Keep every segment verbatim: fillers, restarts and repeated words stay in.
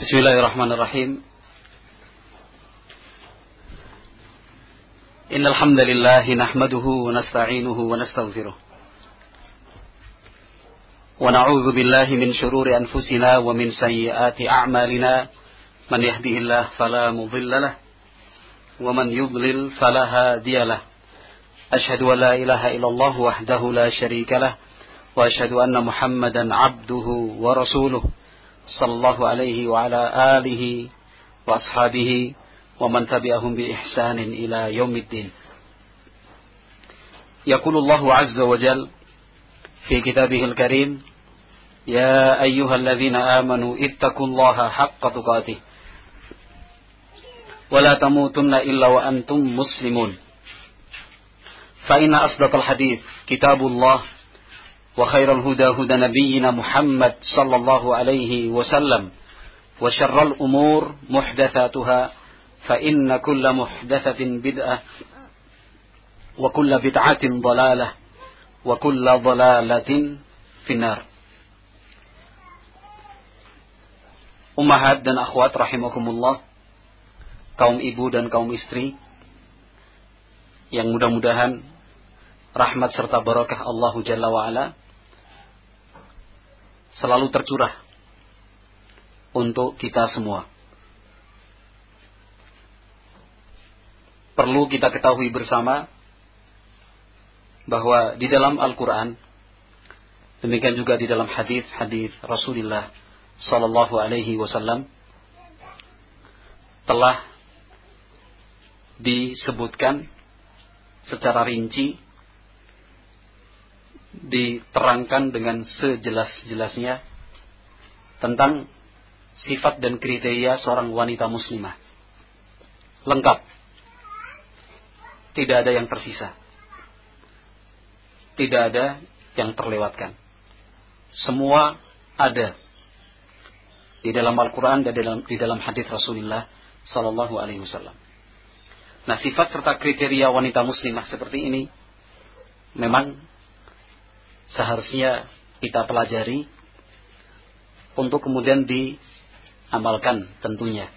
Bismillahirrahmanirrahim. Innal hamdalillah nahmaduhu wa nasta'inuhu wa nastaghfiruh. Wa na'udzu billahi min shururi anfusina wa min sayyiati a'malina. Man yahdihillahu fala mudilla lahu wa man yudlil fala hadiya lahu. Asyhadu an la ilaha illallah wahdahu la syarika lah wa asyhadu anna Muhammadan 'abduhu wa rasuluh. Sallallahu alaihi wa ala alihi wa ashabihi wa man tabi'ahum bi ihsanin ila yaumiddin. Yaqulullahu azza wa jalla fi kitabihil karim, ya ayyuhalladzina amanu ittaqullaha haqqa tuqatih wa la tamutunna illa wa antum muslimun. Fa inna asdaqal hadits kitabullah وخير الهدى هدى نبينا محمد صلى الله عليه وسلم وشر الأمور محدثاتها فإن كل محدثة بدعة وكل بدعة ضلالة وكل ضلالة في النار. Ummahat dan akhwat rahimakumullah, kaum ibu dan kaum istri yang mudah-mudahan rahmat serta barakah Allahu Jalla wa'ala selalu tercurah untuk kita semua. Perlu kita ketahui bersama bahwa di dalam Al-Quran, demikian juga di dalam hadis-hadis Rasulullah Sallallahu Alaihi Wasallam telah disebutkan secara rinci, diterangkan dengan sejelas-jelasnya tentang sifat dan kriteria seorang wanita muslimah. Lengkap. Tidak ada yang tersisa. Tidak ada yang terlewatkan. Semua ada di dalam Al-Quran dan di dalam, di dalam hadis Rasulullah Sallallahu Alaihi Wasallam. Nah, sifat serta kriteria wanita muslimah seperti ini memang seharusnya kita pelajari untuk kemudian diamalkan tentunya.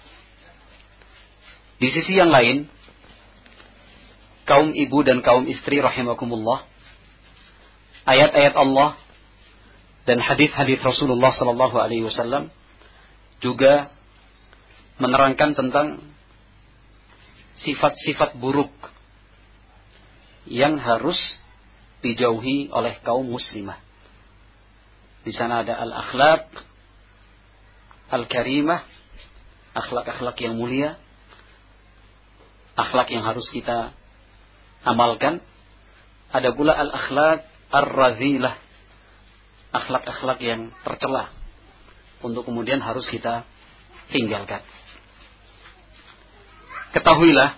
Di sisi yang lain, kaum ibu dan kaum istri rahimakumullah, ayat-ayat Allah dan hadis-hadis Rasulullah sallallahu alaihi wasallam juga menerangkan tentang sifat-sifat buruk yang harus dijauhi oleh kaum muslimah. Di sana ada al-akhlaq al-karimah, akhlak-akhlak yang mulia, akhlak yang harus kita amalkan. Ada pula al-akhlaq ar-razilah, akhlak-akhlak yang tercela untuk kemudian harus kita tinggalkan. Ketahuilah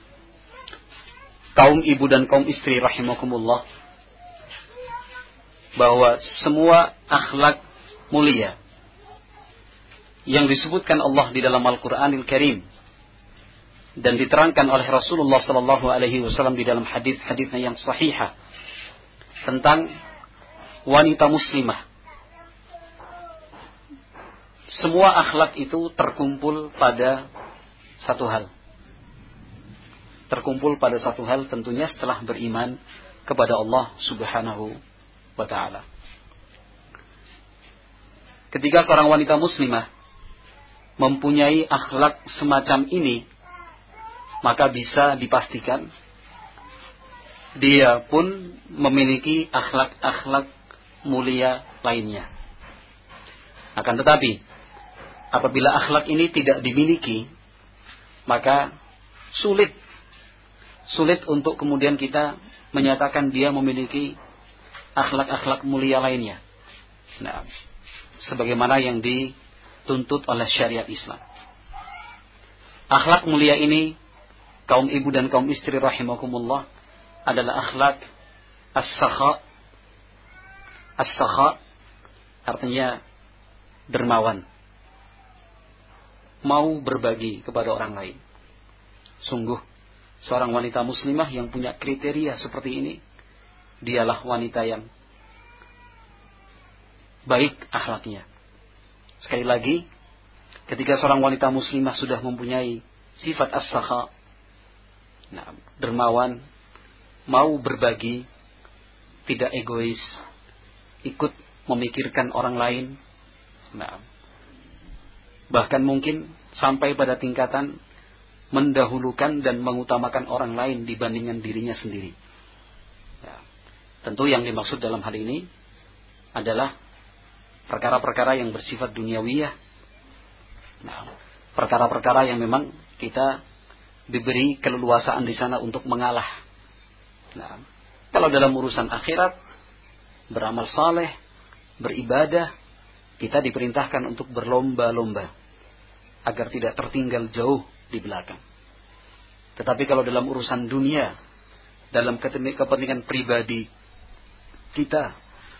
kaum ibu dan kaum istri rahimakumullah bahwa semua akhlak mulia yang disebutkan Allah di dalam Al-Quranil Karim dan diterangkan oleh Rasulullah Sallallahu Alaihi Wasallam di dalam hadis-hadisnya yang sahihah tentang wanita muslimah, semua akhlak itu terkumpul pada satu hal. Terkumpul pada satu hal tentunya setelah beriman kepada Allah Subhanahu wa ta'ala. Ketika seorang wanita muslimah mempunyai akhlak semacam ini, maka bisa dipastikan dia pun memiliki akhlak-akhlak mulia lainnya. Akan tetapi, apabila akhlak ini tidak dimiliki, maka sulit sulit untuk kemudian kita menyatakan dia memiliki akhlak-akhlak mulia lainnya. Nah, sebagaimana yang dituntut oleh syariat Islam. Akhlak mulia ini, kaum ibu dan kaum istri rahimakumullah, adalah akhlak as-sakha. As-sakha artinya dermawan, mau berbagi kepada orang lain. Sungguh, seorang wanita muslimah yang punya kriteria seperti ini, dialah wanita yang baik akhlaknya. Sekali lagi, Ketika seorang wanita muslimah sudah mempunyai sifat as-sakha, nah, dermawan, mau berbagi, tidak egois, ikut memikirkan orang lain, nah, bahkan mungkin sampai pada tingkatan mendahulukan dan mengutamakan orang lain dibandingkan dirinya sendiri. Ya, tentu yang dimaksud dalam hal ini adalah perkara-perkara yang bersifat duniawiyah. Nah, perkara-perkara yang memang kita diberi keleluasaan di sana untuk mengalah. Nah, kalau dalam urusan akhirat, beramal saleh, beribadah, kita diperintahkan untuk berlomba-lomba agar tidak tertinggal jauh di belakang. Tetapi kalau dalam urusan dunia, dalam kepentingan pribadi kita,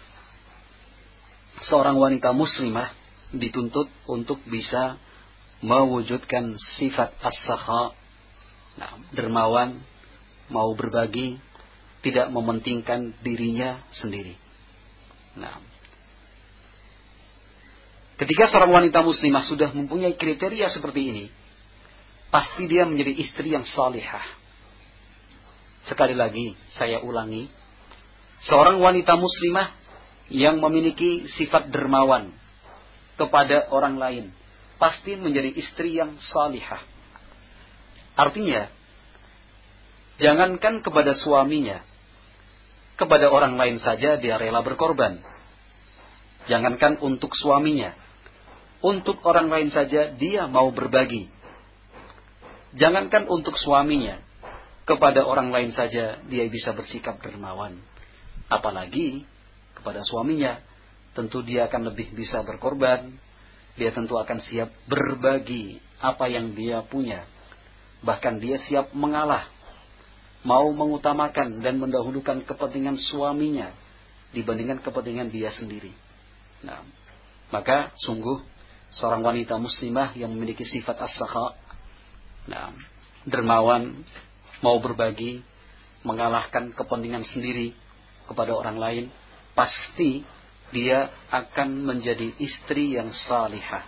seorang wanita muslimah dituntut untuk bisa mewujudkan sifat as-sakha, nah, dermawan, mau berbagi, tidak mementingkan dirinya sendiri. Nah, ketika seorang wanita muslimah sudah mempunyai kriteria seperti ini, pasti dia menjadi istri yang salihah. Sekali lagi saya ulangi, seorang wanita muslimah yang memiliki sifat dermawan kepada orang lain pasti menjadi istri yang salihah. Artinya, jangankan kepada suaminya, kepada orang lain saja dia rela berkorban. Jangankan untuk suaminya, untuk orang lain saja dia mau berbagi. Jangankan untuk suaminya, kepada orang lain saja dia bisa bersikap dermawan. Apalagi kepada suaminya, tentu dia akan lebih bisa berkorban. Dia tentu akan siap berbagi apa yang dia punya. Bahkan dia siap mengalah, mau mengutamakan dan mendahulukan kepentingan suaminya dibandingkan kepentingan dia sendiri. Nah, maka sungguh seorang wanita muslimah yang memiliki sifat as-sakha, nah, dermawan, mau berbagi, mengalahkan kepentingan sendiri kepada orang lain, pasti dia akan menjadi istri yang salihah.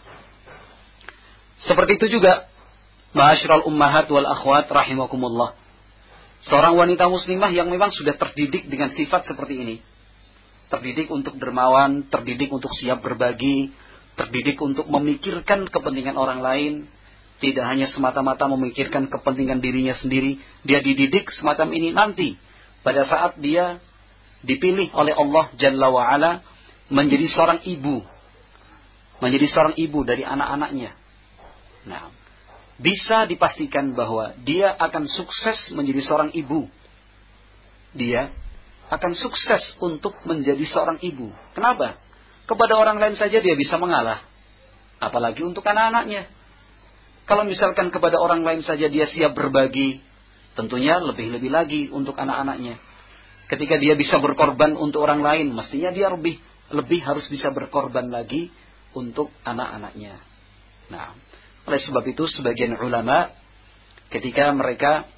Seperti itu juga, ma'asyiral ummahat wal akhwat rahimakumullah, seorang wanita muslimah yang memang sudah terdidik dengan sifat seperti ini, terdidik untuk dermawan, terdidik untuk siap berbagi, terdidik untuk memikirkan kepentingan orang lain, tidak hanya semata-mata memikirkan kepentingan dirinya sendiri. Dia dididik semacam ini nanti pada saat dia dipilih oleh Allah Jalla wa'ala menjadi seorang ibu, menjadi seorang ibu dari anak-anaknya. Nah, bisa dipastikan bahwa dia akan sukses menjadi seorang ibu. Dia akan sukses untuk menjadi seorang ibu. Kenapa? Kepada orang lain saja dia bisa mengalah, apalagi untuk anak-anaknya. Kalau misalkan kepada orang lain saja dia siap berbagi, tentunya lebih-lebih lagi untuk anak-anaknya. Ketika dia bisa berkorban untuk orang lain, mestinya dia lebih lebih harus bisa berkorban lagi untuk anak-anaknya. Nah, oleh sebab itu sebagian ulama ketika mereka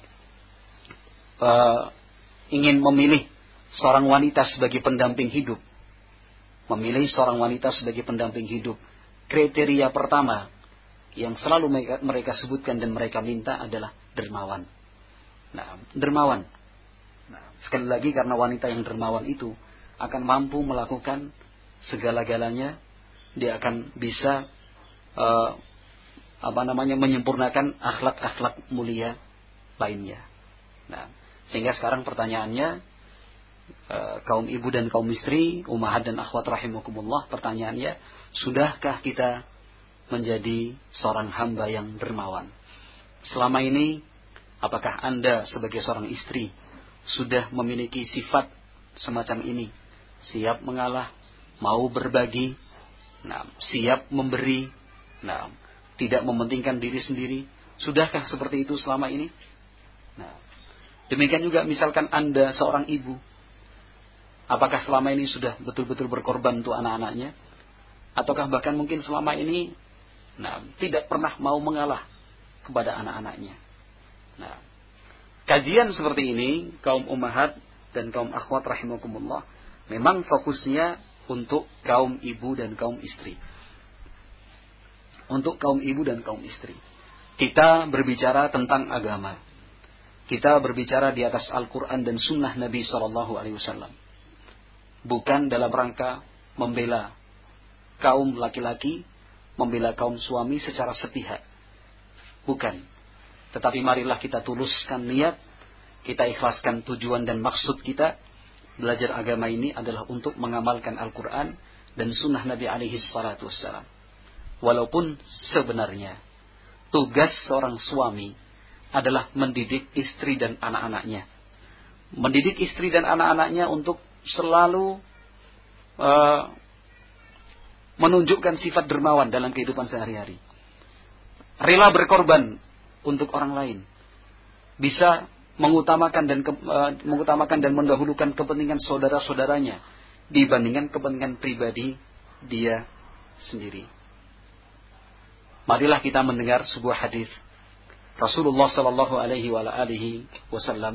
uh, ingin memilih seorang wanita sebagai pendamping hidup, memilih seorang wanita sebagai pendamping hidup, kriteria pertama yang selalu mereka, mereka sebutkan dan mereka minta adalah dermawan. Nah, dermawan. Nah, sekali lagi karena wanita yang dermawan itu akan mampu melakukan segala-galanya, dia akan bisa uh, apa namanya menyempurnakan akhlak-akhlak mulia lainnya. Nah, sehingga sekarang pertanyaannya, uh, kaum ibu dan kaum istri, ummahat dan akhwat rahimakumullah, pertanyaannya, sudahkah kita menjadi seorang hamba yang dermawan? Selama ini, apakah Anda sebagai seorang istri sudah memiliki sifat semacam ini? Siap mengalah, mau berbagi, nah, siap memberi, nah, tidak mementingkan diri sendiri. Sudahkah seperti itu selama ini? Nah, demikian juga misalkan Anda seorang ibu, apakah selama ini sudah betul-betul berkorban untuk anak-anaknya? Ataukah bahkan mungkin selama ini, nah, tidak pernah mau mengalah kepada anak-anaknya? Nah, kajian seperti ini, kaum ummahat dan kaum akhwat rahimakumullah, memang fokusnya untuk kaum ibu dan kaum istri. untuk kaum ibu dan kaum istri. Kita berbicara tentang agama. Kita berbicara di atas Al-Quran dan Sunnah Nabi Sallallahu Alaihi Wasallam. Bukan dalam rangka membela kaum laki-laki, membela kaum suami secara sepihak. Bukan. Tetapi marilah kita tuluskan niat, kita ikhlaskan tujuan dan maksud kita. Belajar agama ini adalah untuk mengamalkan Al-Quran dan Sunnah Nabi Alaihi Salatu Wassalam. Walaupun sebenarnya tugas seorang suami adalah mendidik istri dan anak-anaknya. Mendidik istri dan anak-anaknya untuk selalu uh, menunjukkan sifat dermawan dalam kehidupan sehari-hari. Rela berkorban untuk orang lain. Bisa mengutamakan dan ke, uh, mengutamakan dan mendahulukan kepentingan saudara-saudaranya dibandingkan kepentingan pribadi dia sendiri. Marilah kita mendengar sebuah hadis Rasulullah sallallahu alaihi wa alihi wasallam.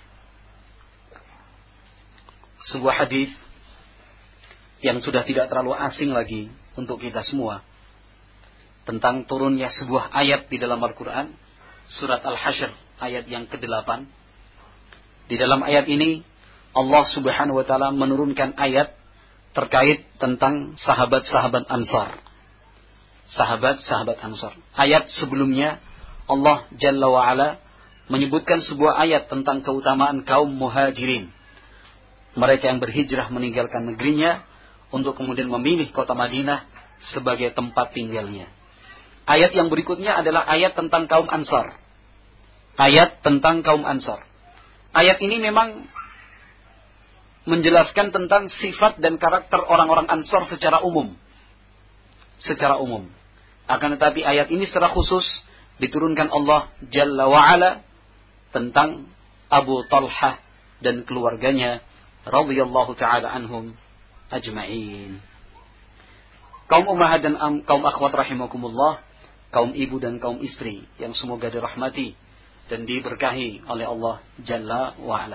Sebuah hadis yang sudah tidak terlalu asing lagi untuk kita semua, tentang turunnya sebuah ayat di dalam Al-Quran, surat Al-Hasyr ayat yang kedelapan. Di dalam ayat ini Allah Subhanahu wa taala menurunkan ayat terkait tentang sahabat-sahabat Ansar. Sahabat-sahabat Ansar. Ayat sebelumnya Allah Jalla wa Ala menyebutkan sebuah ayat tentang keutamaan kaum Muhajirin. Mereka yang berhijrah meninggalkan negerinya untuk kemudian memilih kota Madinah sebagai tempat tinggalnya. Ayat yang berikutnya adalah ayat tentang kaum Ansar. Ayat tentang kaum Ansar. Ayat ini memang menjelaskan tentang sifat dan karakter orang-orang Ansar secara umum. Secara umum. Akan tetapi ayat ini secara khusus diturunkan Allah Jalla wa'ala tentang Abu Talhah dan keluarganya radhiyallahu ta'ala anhum ajma'in. Kaum ummahat dan um, kaum akhwat rahimakumullah, kaum ibu dan kaum istri yang semoga dirahmati dan diberkahi oleh Allah Jalla wa'ala.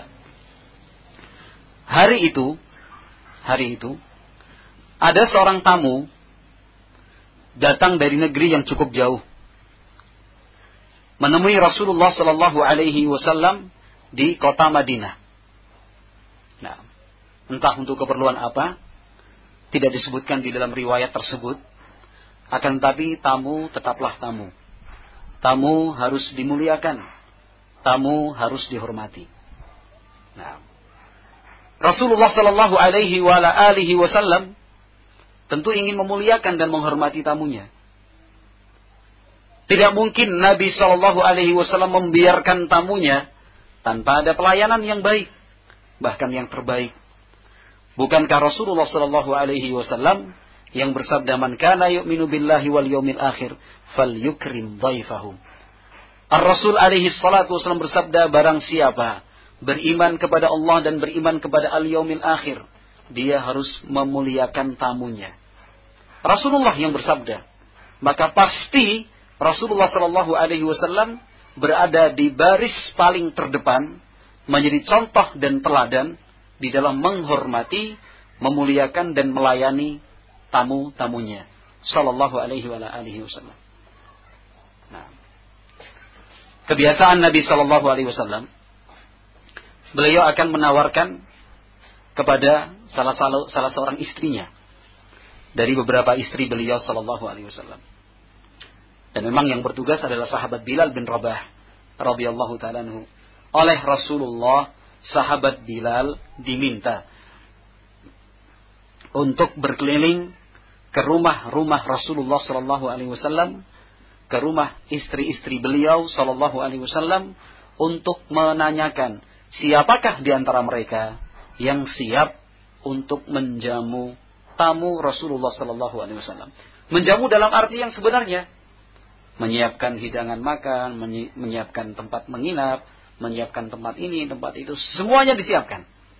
Hari itu, hari itu ada seorang tamu datang dari negeri yang cukup jauh, menemui Rasulullah sallallahu alaihi wasallam di kota Madinah. Nah, entah untuk keperluan apa, tidak disebutkan di dalam riwayat tersebut. Akan tetapi tamu tetaplah tamu. Tamu harus dimuliakan. Tamu harus dihormati. Nah, Rasulullah sallallahu alaihi wa alihi wasallam tentu ingin memuliakan dan menghormati tamunya. Tidak mungkin Nabi sallallahu alaihi wasallam membiarkan tamunya tanpa ada pelayanan yang baik, bahkan yang terbaik. Bukankah Rasulullah sallallahu alaihi wasallam yang bersabda, "Man kana yu'minu billahi wal yaumil akhir falyukrim dhaifahu." Ar-Rasul alaihi salatu wasallam bersabda, barang siapa beriman kepada Allah dan beriman kepada al-yaumil akhir, dia harus memuliakan tamunya. Rasulullah yang bersabda, maka pasti Rasulullah sallallahu alaihi wasallam berada di baris paling terdepan, menjadi contoh dan teladan di dalam menghormati, memuliakan dan melayani tamu-tamunya sallallahu alaihi wasallam. Nah, kebiasaan Nabi sallallahu alaihi wasallam, beliau akan menawarkan kepada salah salah, salah seorang istrinya dari beberapa istri beliau sallallahu alaihi wasallam. Dan memang yang bertugas adalah sahabat Bilal bin Rabah radhiyallahu ta'ala anhu. Oleh Rasulullah, sahabat Bilal diminta untuk berkeliling ke rumah-rumah Rasulullah sallallahu alaihi wasallam, ke rumah istri-istri beliau sallallahu alaihi wasallam, untuk menanyakan siapakah di antara mereka yang siap untuk menjamu tamu Rasulullah sallallahu alaihi wasallam. Menjamu dalam arti yang sebenarnya, menyiapkan hidangan makan, menyiapkan tempat menginap, menyiapkan tempat ini, tempat itu, semuanya disiapkan.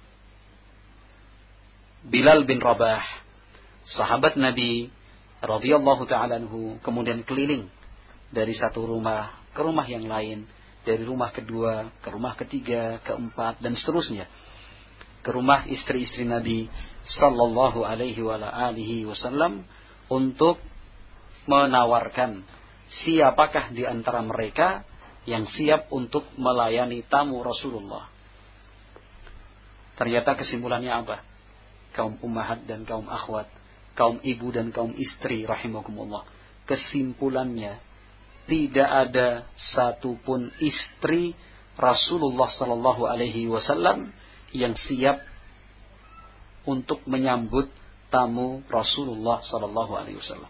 Bilal bin Rabah, sahabat Nabi radhiyallahu ta'ala anhu, kemudian keliling dari satu rumah ke rumah yang lain, dari rumah kedua ke rumah ketiga, keempat, dan seterusnya, ke rumah istri-istri Nabi sallallahu alaihi wa alihi wasallam, untuk menawarkan, siapakah di antara mereka yang siap untuk melayani tamu Rasulullah. Ternyata kesimpulannya apa? Kaum ummahat dan kaum akhwat, kaum ibu dan kaum istri rahimakumullah. Kesimpulannya, tidak ada satupun istri Rasulullah sallallahu alaihi wasallam yang siap untuk menyambut tamu Rasulullah sallallahu alaihi wasallam.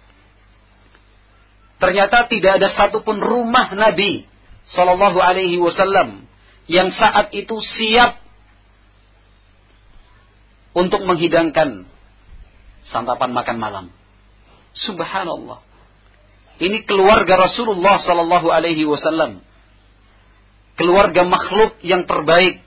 Ternyata tidak ada satupun rumah Nabi sallallahu alaihi wasallam yang saat itu siap untuk menghidangkan santapan makan malam. Subhanallah. Ini keluarga Rasulullah sallallahu alaihi wasallam. Keluarga makhluk yang terbaik.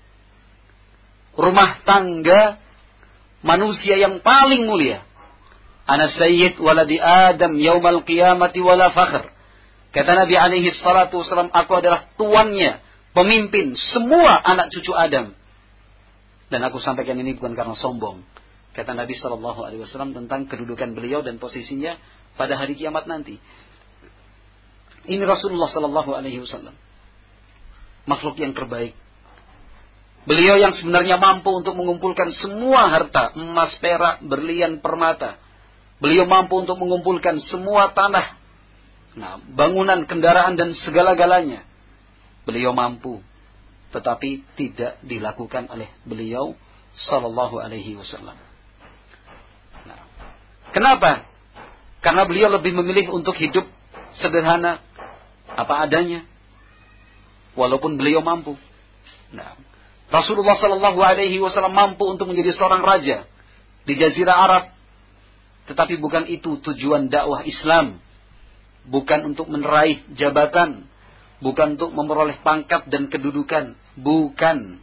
Rumah tangga manusia yang paling mulia. Ana sayyid waladi Adam yaumal qiyamati wala fakhr. Kata Nabi alaihi salatu wasallam, aku adalah tuannya, pemimpin semua anak cucu Adam. Dan aku sampaikan ini bukan karena sombong. Kata Nabi sallallahu alaihi wasallam tentang kedudukan beliau dan posisinya pada hari kiamat nanti. Ini Rasulullah sallallahu alaihi wasallam. Makhluk yang terbaik. Beliau yang sebenarnya mampu untuk mengumpulkan semua harta, emas, perak, berlian, permata. Beliau mampu untuk mengumpulkan semua tanah, nah, bangunan, kendaraan dan segala-galanya. Beliau mampu. Tetapi tidak dilakukan oleh beliau sallallahu alaihi wasallam. Nah, kenapa? Karena beliau lebih memilih untuk hidup sederhana, apa adanya, walaupun beliau mampu. Nah, Rasulullah sallallahu alaihi wasallam mampu untuk menjadi seorang raja di Jazirah Arab, tetapi bukan itu tujuan dakwah Islam, bukan untuk meraih jabatan, bukan untuk memperoleh pangkat dan kedudukan. Bukan.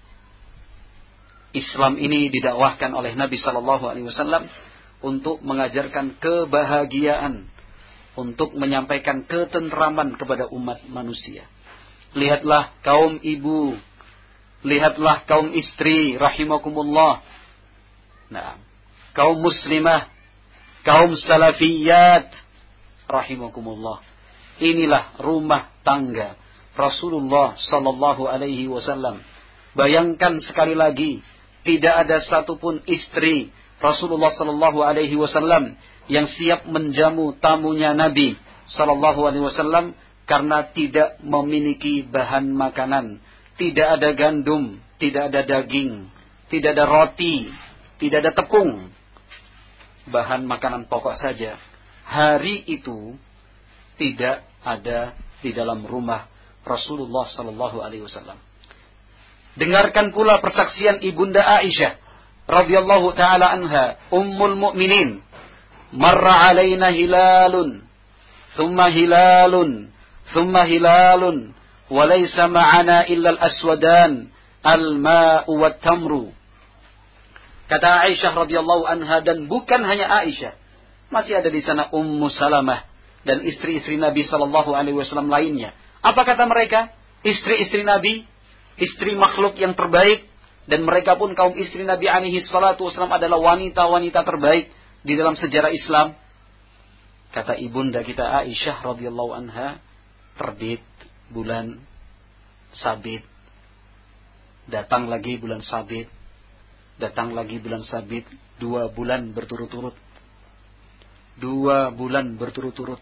Islam ini didakwahkan oleh Nabi sallallahu alaihi wasallam untuk mengajarkan kebahagiaan, untuk menyampaikan ketentraman kepada umat manusia. Lihatlah kaum ibu, lihatlah kaum istri rahimakumullah. Nah, kaum muslimah, kaum salafiyat rahimakumullah. Inilah rumah tangga Rasulullah sallallahu alaihi wasallam. Bayangkan sekali lagi, tidak ada satupun istri Rasulullah sallallahu alaihi wasallam yang siap menjamu tamunya Nabi sallallahu alaihi wasallam karena tidak memiliki bahan makanan. Tidak ada gandum, tidak ada daging, tidak ada roti, tidak ada tepung. Bahan makanan pokok saja. Hari itu tidak ada di dalam rumah Rasulullah sallallahu alaihi wasallam. Dengarkan pula persaksian ibunda Aisyah radhiyallahu taala anha, ummul mukminin. Marra alaina hilalun, thumma hilalun, thumma hilalun, wa laysa ma'ana illa al-aswadan, al-ma'u wat-tamru. Kata Aisyah radhiyallahu anha, dan bukan hanya Aisyah, masih ada di sana Ummu Salamah dan istri-istri Nabi sallallahu alaihi wasallam lainnya. Apa kata mereka? Istri-istri Nabi, istri makhluk yang terbaik, dan mereka pun kaum istri Nabi alaihi salatu wasallam adalah wanita-wanita terbaik di dalam sejarah Islam. Kata ibunda kita Aisyah radhiyallahu anha, terbit bulan Sabit, datang lagi bulan Sabit, datang lagi bulan Sabit, dua bulan berturut-turut. Dua bulan berturut-turut.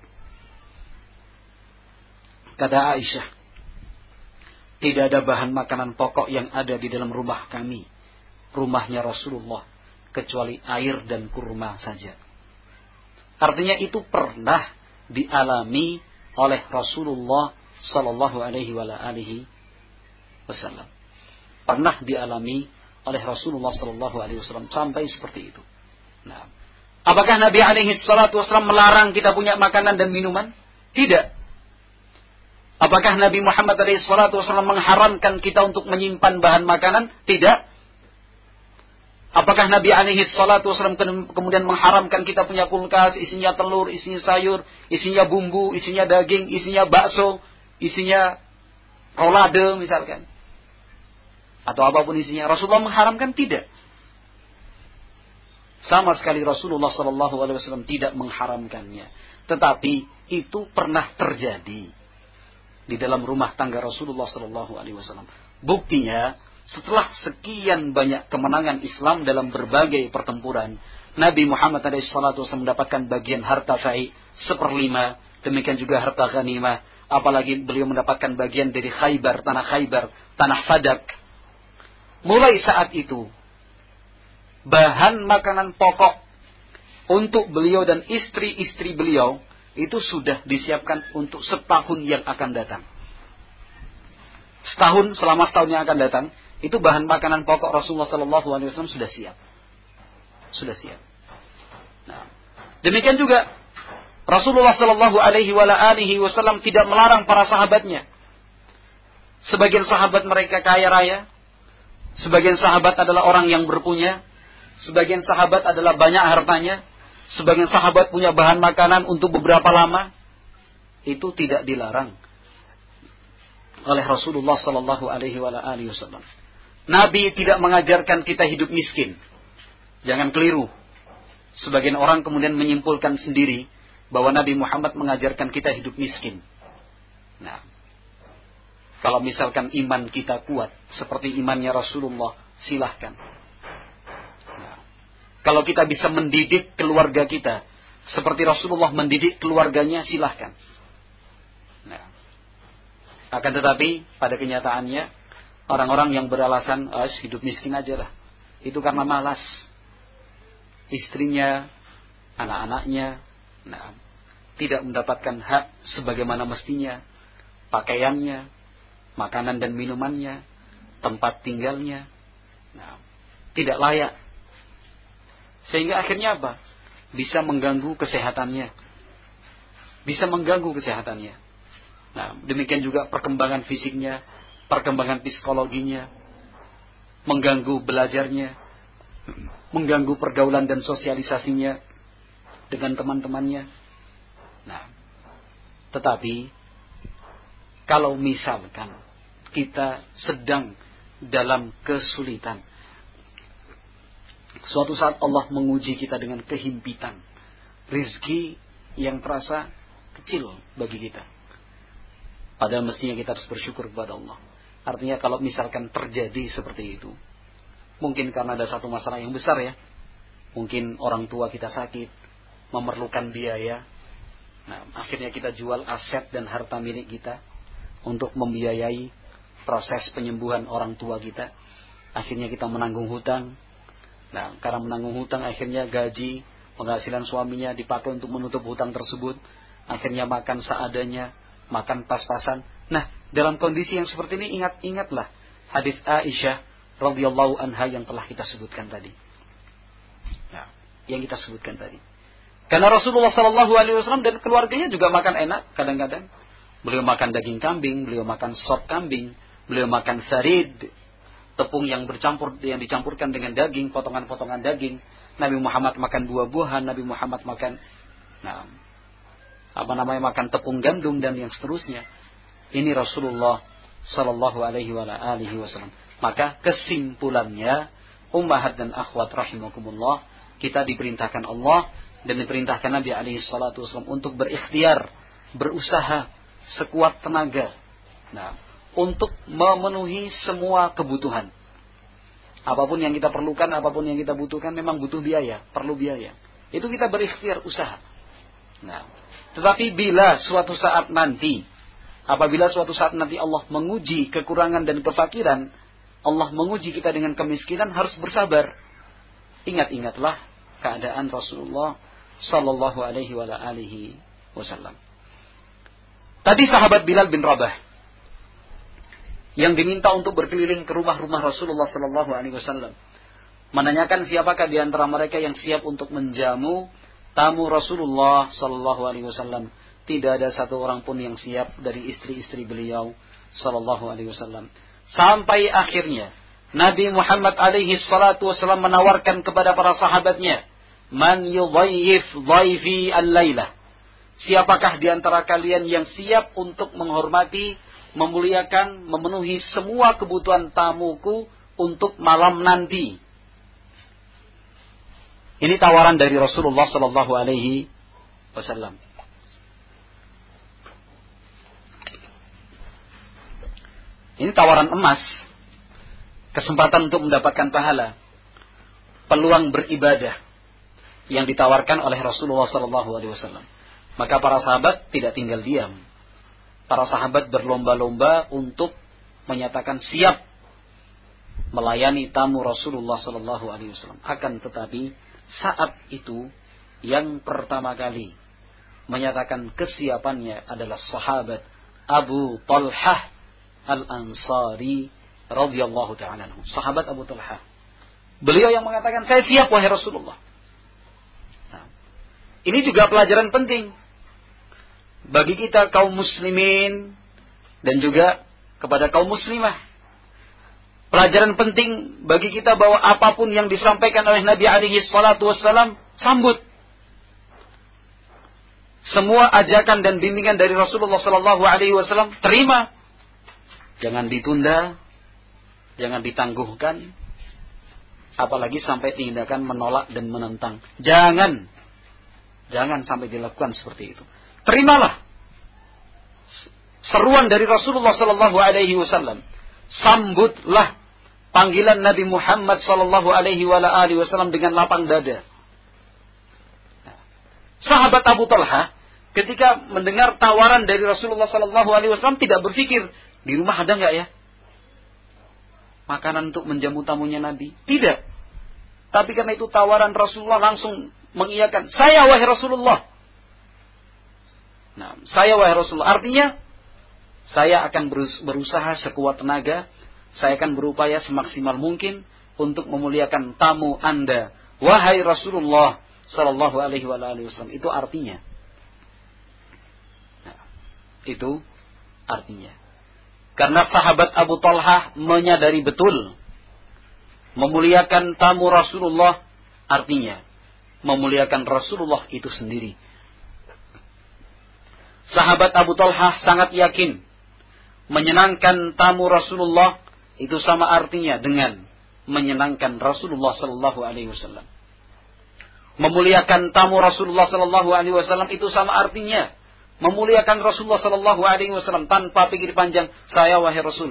Kata Aisyah, tidak ada bahan makanan pokok yang ada di dalam rumah kami, rumahnya Rasulullah, kecuali air dan kurma saja. Artinya itu pernah dialami oleh Rasulullah sallallahu alaihi wasallam. Pernah dialami oleh Rasulullah sallallahu alaihi wasallam sampai seperti itu. Nah, apakah Nabi alaihi salatu wasallam melarang kita punya makanan dan minuman? Tidak. Apakah Nabi Muhammad alaihi salatu wasallam mengharamkan kita untuk menyimpan bahan makanan? Tidak. Apakah Nabi alaihi salatu wasallam kemudian mengharamkan kita punya kulkas, isinya telur, isinya sayur, isinya bumbu, isinya daging, isinya bakso, isinya rolade misalkan, atau apapun isinya? Rasulullah mengharamkan? Tidak. Sama sekali Rasulullah sallallahu alaihi wasallam tidak mengharamkannya. Tetapi itu pernah terjadi di dalam rumah tangga Rasulullah sallallahu alaihi wasallam. Buktinya, setelah sekian banyak kemenangan Islam dalam berbagai pertempuran, Nabi Muhammad shallallahu alaihi wasallam mendapatkan bagian harta fai seperlima, demikian juga harta ghanimah, apalagi beliau mendapatkan bagian dari Khaybar, tanah Khaybar, tanah Fadak. Mulai saat itu, bahan makanan pokok untuk beliau dan istri-istri beliau itu sudah disiapkan untuk setahun yang akan datang. Setahun, selama setahun yang akan datang, itu bahan makanan pokok Rasulullah sallallahu alaihi wasallam sudah siap. Sudah siap. Nah, demikian juga Rasulullah sallallahu alaihi wasallam tidak melarang para sahabatnya. Sebagian sahabat mereka kaya raya, sebagian sahabat adalah orang yang berpunya, sebagian sahabat adalah banyak hartanya, sebagian sahabat punya bahan makanan untuk beberapa lama. Itu tidak dilarang oleh Rasulullah sallallahu alaihi wasallam. Nabi tidak mengajarkan kita hidup miskin. Jangan keliru. Sebagian orang kemudian menyimpulkan sendiri bahwa Nabi Muhammad mengajarkan kita hidup miskin. Nah, kalau misalkan iman kita kuat seperti imannya Rasulullah, silahkan. Nah, kalau kita bisa mendidik keluarga kita seperti Rasulullah mendidik keluarganya, silahkan. Nah, akan tetapi pada kenyataannya orang-orang yang beralasan oh, hidup miskin aja lah, itu karena malas. Istrinya, anak-anaknya, nah, tidak mendapatkan hak sebagaimana mestinya, pakaiannya, makanan dan minumannya, tempat tinggalnya, nah, tidak layak. Sehingga akhirnya apa? Bisa mengganggu kesehatannya. Bisa mengganggu kesehatannya. Nah, demikian juga perkembangan fisiknya, perkembangan psikologinya, mengganggu belajarnya, mengganggu pergaulan dan sosialisasinya dengan teman-temannya. Nah, tetapi kalau misalkan kita sedang dalam kesulitan, suatu saat Allah menguji kita dengan kehimpitan, rizki yang terasa kecil bagi kita, padahal mestinya kita harus bersyukur kepada Allah. Artinya kalau misalkan terjadi seperti itu, mungkin karena ada satu masalah yang besar ya, mungkin orang tua kita sakit, memerlukan biaya. Nah, akhirnya kita jual aset dan harta milik kita untuk membiayai proses penyembuhan orang tua kita. Akhirnya kita menanggung hutang. Nah, karena menanggung hutang akhirnya gaji, penghasilan suaminya dipakai untuk menutup hutang tersebut. Akhirnya makan seadanya, makan pas-pasan. Nah, dalam kondisi yang seperti ini ingat-ingatlah hadis Aisyah radhiyallahu anha yang telah kita sebutkan tadi. Nah, yang kita sebutkan tadi. Karena Rasulullah sallallahu alaihi wasallam dan keluarganya juga makan enak kadang-kadang. Beliau makan daging kambing, beliau makan sop kambing, beliau makan sarid, tepung yang bercampur, yang dicampurkan dengan daging, potongan-potongan daging. Nabi Muhammad makan buah-buahan, Nabi Muhammad makan nah, apa namanya makan tepung gandum dan yang seterusnya. Ini Rasulullah sallallahu alaihi wasallam. Maka kesimpulannya, ummahat dan akhwat rahimakumullah, kita diperintahkan Allah dan diperintahkan Nabi alaihi salatu wasallam untuk berikhtiar, berusaha sekuat tenaga. Nah, untuk memenuhi semua kebutuhan. Apapun yang kita perlukan, apapun yang kita butuhkan memang butuh biaya, perlu biaya. Itu kita berikhtiar, usaha. Nah, tetapi bila suatu saat nanti, apabila suatu saat nanti Allah menguji kekurangan dan kefakiran, Allah menguji kita dengan kemiskinan, harus bersabar. Ingat-ingatlah keadaan Rasulullah sallallahu alaihi wasallam. Tadi sahabat Bilal bin Rabah yang diminta untuk berkeliling ke rumah-rumah Rasulullah sallallahu alaihi wasallam, menanyakan siapakah di antara mereka yang siap untuk menjamu tamu Rasulullah sallallahu alaihi wasallam. Tidak ada satu orang pun yang siap dari istri-istri beliau sallallahu alaihi wasallam. Sampai akhirnya Nabi Muhammad alaihi salatu wasallam menawarkan kepada para sahabatnya, "Man yudhayyif dhaifi al-lailah?" Siapakah di antara kalian yang siap untuk menghormati, memuliakan, memenuhi semua kebutuhan tamuku untuk malam nanti? Ini tawaran dari Rasulullah sallallahu alaihi wasallam. Ini tawaran emas. Kesempatan untuk mendapatkan pahala. Peluang beribadah yang ditawarkan oleh Rasulullah sallallahu alaihi wasallam. Maka para sahabat tidak tinggal diam. Para sahabat berlomba-lomba untuk menyatakan siap melayani tamu Rasulullah sallallahu alaihi wasallam. Akan tetapi saat itu yang pertama kali menyatakan kesiapannya adalah sahabat Abu Talhah Al-Ansari radhiyallahu ta'ala anhu. Sahabat Abu Talhah. Beliau yang mengatakan, saya siap wahai Rasulullah. Nah, ini juga pelajaran penting bagi kita kaum muslimin dan juga kepada kaum muslimah. Pelajaran penting bagi kita bahwa apapun yang disampaikan oleh Nabi alaihi salatu wassalam, sambut. Semua ajakan dan bimbingan dari Rasulullah sallallahu alaihi wasallam, terima. Jangan ditunda, jangan ditangguhkan, apalagi sampai tindakan menolak dan menentang. Jangan, jangan sampai dilakukan seperti itu. Terimalah seruan dari Rasulullah sallallahu alaihi wasallam. Sambutlah panggilan Nabi Muhammad sallallahu alaihi wasallam dengan lapang dada. Sahabat Abu Talhah ketika mendengar tawaran dari Rasulullah sallallahu alaihi wasallam tidak berpikir, di rumah ada enggak ya makanan untuk menjamu tamunya Nabi? Tidak. Tapi karena itu tawaran Rasulullah, langsung mengiyakan, saya wahai Rasulullah. Nah, saya wahai Rasulullah artinya saya akan berusaha sekuat tenaga, saya akan berupaya semaksimal mungkin untuk memuliakan tamu Anda, wahai Rasulullah sallallahu alaihi wasallam. Itu artinya. Nah, itu artinya. Karena sahabat Abu Talhah menyadari betul memuliakan tamu Rasulullah artinya memuliakan Rasulullah itu sendiri. Sahabat Abu Talhah sangat yakin menyenangkan tamu Rasulullah itu sama artinya dengan menyenangkan Rasulullah sallallahu alaihi wasallam. Memuliakan tamu Rasulullah sallallahu alaihi wasallam itu sama artinya memuliakan Rasulullah sallallahu alaihi wasallam tanpa pikir panjang, saya wahai Rasul.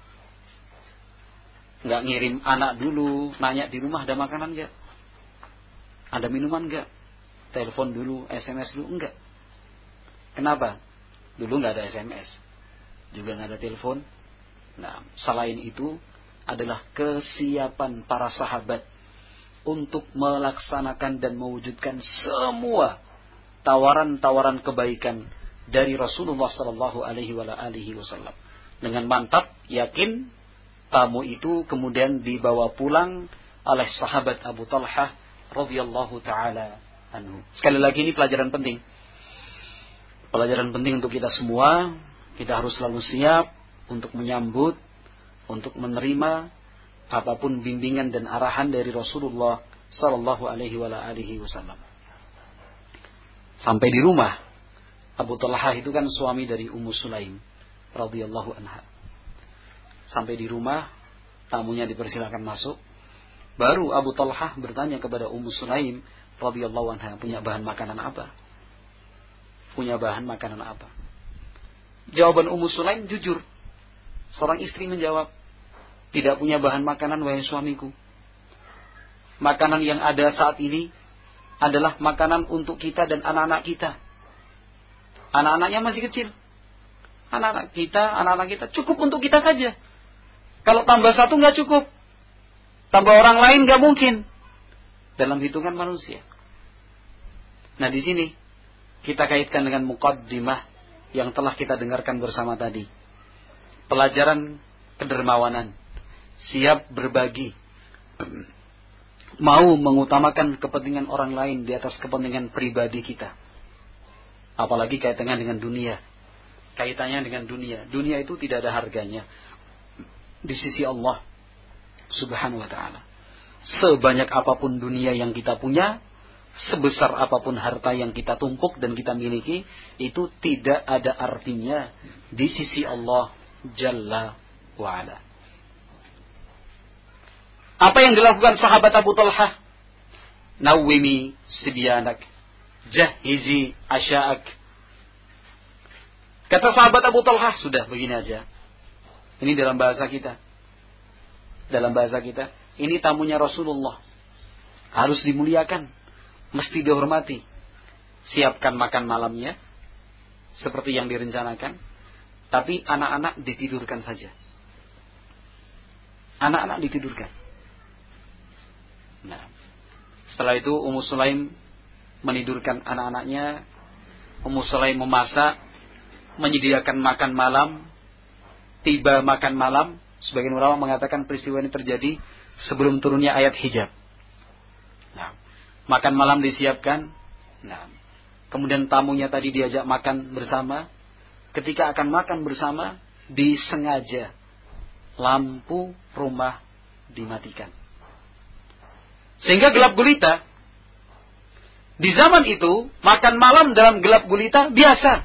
Enggak ngirim anak dulu, nanya di rumah ada makanan enggak? Ada minuman enggak? Telepon dulu, S M S dulu, enggak. Kenapa? Dulu enggak ada S M S. Juga nggak ada telepon. Nah, selain itu adalah kesiapan para sahabat untuk melaksanakan dan mewujudkan semua tawaran-tawaran kebaikan dari Rasulullah sallallahu alaihi wasallam. Dengan mantap, yakin tamu itu kemudian dibawa pulang oleh sahabat Abu Talhah radhiyallahu taala anhu. Sekali lagi ini pelajaran penting. Pelajaran penting untuk kita semua. Kita harus selalu siap untuk menyambut, untuk menerima apapun bimbingan dan arahan dari Rasulullah sallallahu alaihi wasallam. Sampai di rumah, Abu Talhah itu kan suami dari Ummu Sulaim radhiyallahu anha. Sampai di rumah, tamunya dipersilakan masuk. Baru Abu Talhah bertanya kepada Ummu Sulaim radhiyallahu anha, punya bahan makanan apa? Punya bahan makanan apa? Jawaban Ummu Sulaim jujur. Seorang istri menjawab, tidak punya bahan makanan wahai suamiku. Makanan yang ada saat ini adalah makanan untuk kita dan anak-anak kita. Anak-anaknya masih kecil. Anak-anak kita, anak-anak kita cukup untuk kita saja. Kalau tambah satu nggak cukup, tambah orang lain nggak mungkin. Dalam hitungan manusia. Nah di sini kita kaitkan dengan muqaddimah yang telah kita dengarkan bersama tadi. Pelajaran kedermawanan, siap berbagi, mau mengutamakan kepentingan orang lain di atas kepentingan pribadi kita. Apalagi kaitannya dengan dunia. Kaitannya dengan dunia. Dunia itu tidak ada harganya di sisi Allah Subhanahu wa ta'ala. Sebanyak apapun dunia yang kita punya, sebesar apapun harta yang kita tumpuk dan kita miliki, itu tidak ada artinya di sisi Allah Jalla wa'ala. Apa yang dilakukan sahabat Abu Talhah? nawwimi sibyanak, jahizi asya'ak. Kata sahabat Abu Talhah, sudah begini aja. Ini dalam bahasa kita. Dalam bahasa kita, ini tamunya Rasulullah. Harus dimuliakan, mesti dihormati. Siapkan makan malamnya seperti yang direncanakan, tapi anak-anak ditidurkan saja. Anak-anak ditidurkan. Nah, setelah itu Ummu Sulaim menidurkan anak-anaknya. Ummu Sulaim memasak, menyediakan makan malam. Tiba makan malam, sebagian ulama mengatakan peristiwa ini terjadi sebelum turunnya ayat hijab. Nah, makan malam disiapkan. Nah, kemudian tamunya tadi diajak makan bersama. Ketika akan makan bersama, disengaja lampu rumah dimatikan. Sehingga gelap gulita. Di zaman itu, makan malam dalam gelap gulita biasa.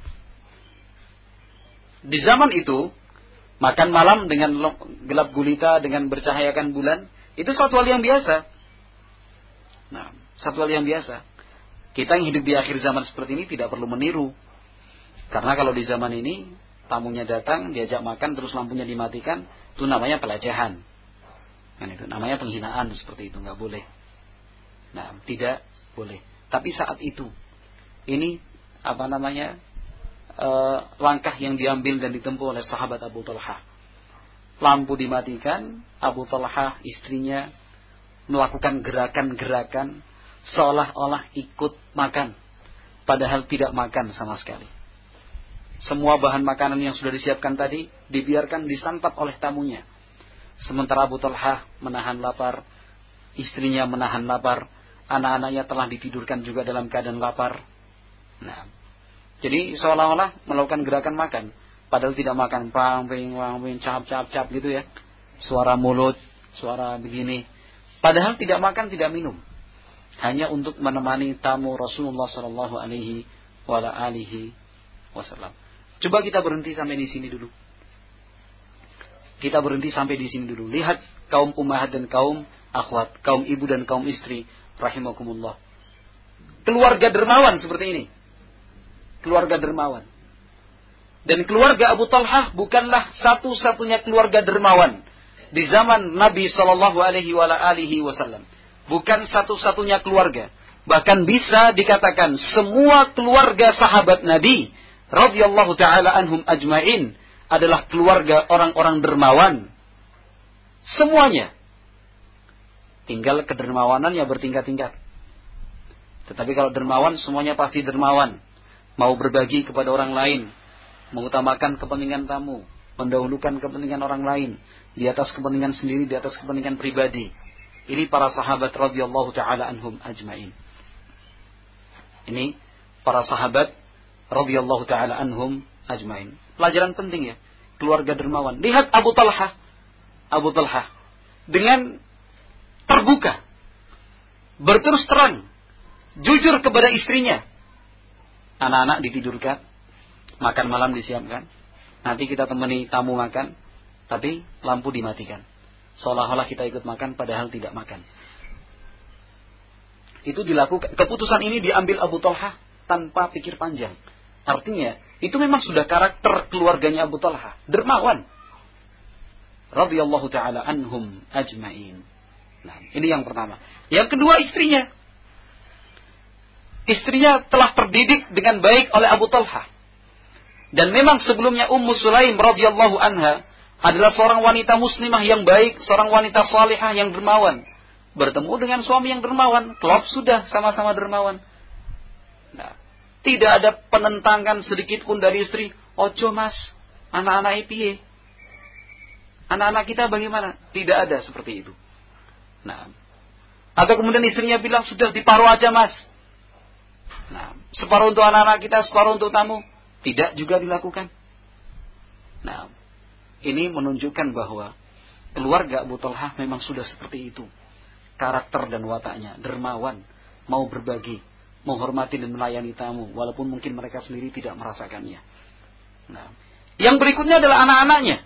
Di zaman itu, makan malam dengan gelap gulita, dengan bercahayakan bulan, itu suatu hal yang biasa. Nah, suatu hal yang biasa. Kita yang hidup di akhir zaman seperti ini tidak perlu meniru. Karena kalau di zaman ini, tamunya datang, diajak makan, terus lampunya dimatikan, itu namanya pelecehan. Kan itu namanya penghinaan, seperti itu, nggak boleh. Nah, tidak boleh. Tapi saat itu, ini apa namanya e, langkah yang diambil dan ditempuh oleh sahabat Abu Talhah. Lampu dimatikan, Abu Talhah istrinya melakukan gerakan-gerakan seolah-olah ikut makan, padahal tidak makan sama sekali. Semua bahan makanan yang sudah disiapkan tadi dibiarkan disantap oleh tamunya. Sementara Abu Talhah menahan lapar, istrinya menahan lapar, anak-anaknya telah ditidurkan juga dalam keadaan lapar. Nah, jadi seolah-olah melakukan gerakan makan, padahal tidak makan, pang-ping, pang-ping, cap-cap-cap gitu ya. Suara mulut, suara begini. Padahal tidak makan, tidak minum. Hanya untuk menemani tamu Rasulullah Sallallahu Alaihi Wasallam. Coba kita berhenti sampai di sini dulu. Kita berhenti sampai di sini dulu. Lihat kaum ummahat dan kaum akhwat, kaum ibu dan kaum istri, rahimakumullah. Keluarga dermawan seperti ini. Keluarga dermawan. Dan keluarga Abu Talhah bukanlah satu-satunya keluarga dermawan di zaman Nabi Sallallahu Alaihi Wasallam. Bukan satu-satunya keluarga. Bahkan bisa dikatakan semua keluarga sahabat Nabi radhiyallahu taala anhum ajmain adalah keluarga orang-orang dermawan. Semuanya. Tinggal kedermawanannya bertingkat-tingkat. Tetapi kalau dermawan, semuanya pasti dermawan. Mau berbagi kepada orang lain, mengutamakan kepentingan tamu, mendahulukan kepentingan orang lain di atas kepentingan sendiri, di atas kepentingan pribadi. Ini para sahabat radhiyallahu taala anhum ajmain. Ini para sahabat radhiyallahu taala anhum ajmain. Pelajaran penting ya, keluarga dermawan. Lihat Abu Talhah. Abu Talhah dengan terbuka, berterus terang, jujur kepada istrinya. Anak-anak ditidurkan, makan malam disiapkan. Nanti kita temani tamu makan, tapi lampu dimatikan. Seolah-olah kita ikut makan padahal tidak makan. Itu dilakukan. Keputusan ini diambil Abu Talhah tanpa pikir panjang. Artinya, itu memang sudah karakter keluarganya Abu Talhah, dermawan. Radhiyallahu taala anhum ajmain. Nah, ini yang pertama. Yang kedua, istrinya. Istrinya telah terdidik dengan baik oleh Abu Talhah. Dan memang sebelumnya Ummu Sulaim radhiyallahu anha adalah seorang wanita muslimah yang baik, seorang wanita salihah yang dermawan. Bertemu dengan suami yang dermawan, klop sudah sama-sama dermawan. Nah, tidak ada penentangan sedikit pun dari istri. Ojo mas, anak-anak piye? Anak-anak kita bagaimana? Tidak ada seperti itu. Nah, atau kemudian istrinya bilang sudah diparuh aja mas. Nah, separuh untuk anak-anak kita, separuh untuk tamu. Tidak juga dilakukan. Nah, ini menunjukkan bahwa keluarga Abu Talhah memang sudah seperti itu. Karakter dan wataknya, dermawan, mau berbagi, menghormati dan melayani tamu, walaupun mungkin mereka sendiri tidak merasakannya. Nah, yang berikutnya adalah anak-anaknya.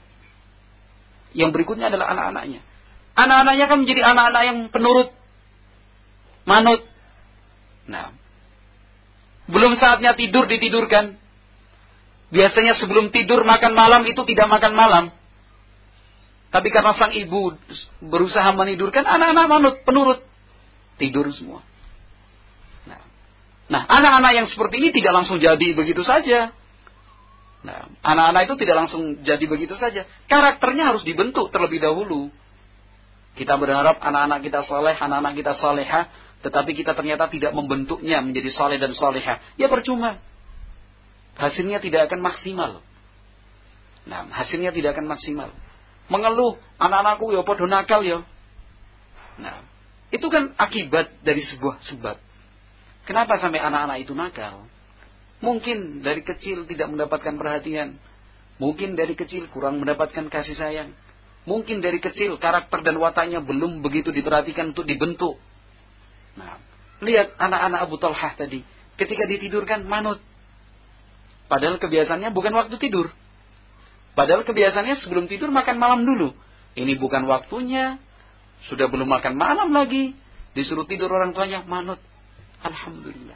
Yang berikutnya adalah anak-anaknya. Anak-anaknya kan menjadi anak-anak yang penurut. manut. Nah, belum saatnya tidur ditidurkan. Biasanya sebelum tidur makan malam itu tidak makan malam. Tapi karena sang ibu berusaha menidurkan, anak-anak manut, penurut. Tidur semua. Nah, nah anak-anak yang seperti ini tidak langsung jadi begitu saja. Nah, anak-anak itu tidak langsung jadi begitu saja. Karakternya harus dibentuk terlebih dahulu. Kita berharap anak-anak kita soleh, anak-anak kita solehah, tetapi kita ternyata tidak membentuknya menjadi soleh dan solehah. Ya percuma. Hasilnya tidak akan maksimal. Nah, hasilnya tidak akan maksimal. Mengeluh, anak-anakku ya podo nakal ya. Nah, itu kan akibat dari sebuah sebab. Kenapa sampai anak-anak itu nakal? Mungkin dari kecil tidak mendapatkan perhatian. Mungkin dari kecil kurang mendapatkan kasih sayang. Mungkin dari kecil karakter dan wataknya belum begitu diperhatikan untuk dibentuk. Nah, lihat anak-anak Abu Talhah tadi. Ketika ditidurkan manut. Padahal kebiasaannya bukan waktu tidur. Padahal kebiasaannya sebelum tidur makan malam dulu. Ini bukan waktunya. Sudah belum makan malam lagi. Disuruh tidur orang tuanya manut. Alhamdulillah.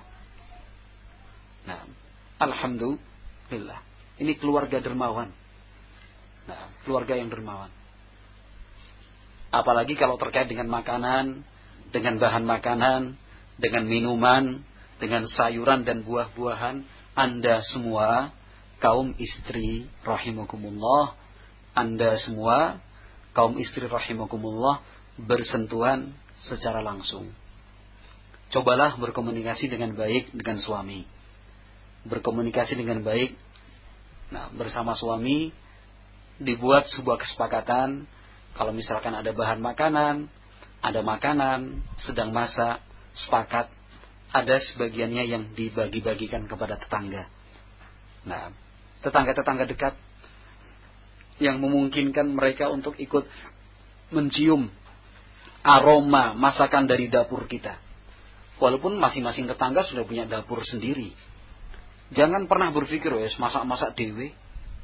Nah, alhamdulillah. Ini keluarga dermawan. Nah, keluarga yang dermawan. Apalagi kalau terkait dengan makanan, dengan bahan makanan, dengan minuman, dengan sayuran dan buah-buahan. Anda semua kaum istri rahimakumullah, Anda semua kaum istri rahimakumullah bersentuhan secara langsung. Cobalah berkomunikasi dengan baik dengan suami. Berkomunikasi dengan baik. Nah, bersama suami dibuat sebuah kesepakatan. Kalau misalkan ada bahan makanan, ada makanan sedang masak, sepakat ada sebagiannya yang dibagi-bagikan kepada tetangga. Nah, tetangga-tetangga dekat yang memungkinkan mereka untuk ikut mencium aroma masakan dari dapur kita. Walaupun masing-masing tetangga sudah punya dapur sendiri. Jangan pernah berpikir, wes masak-masak dewe.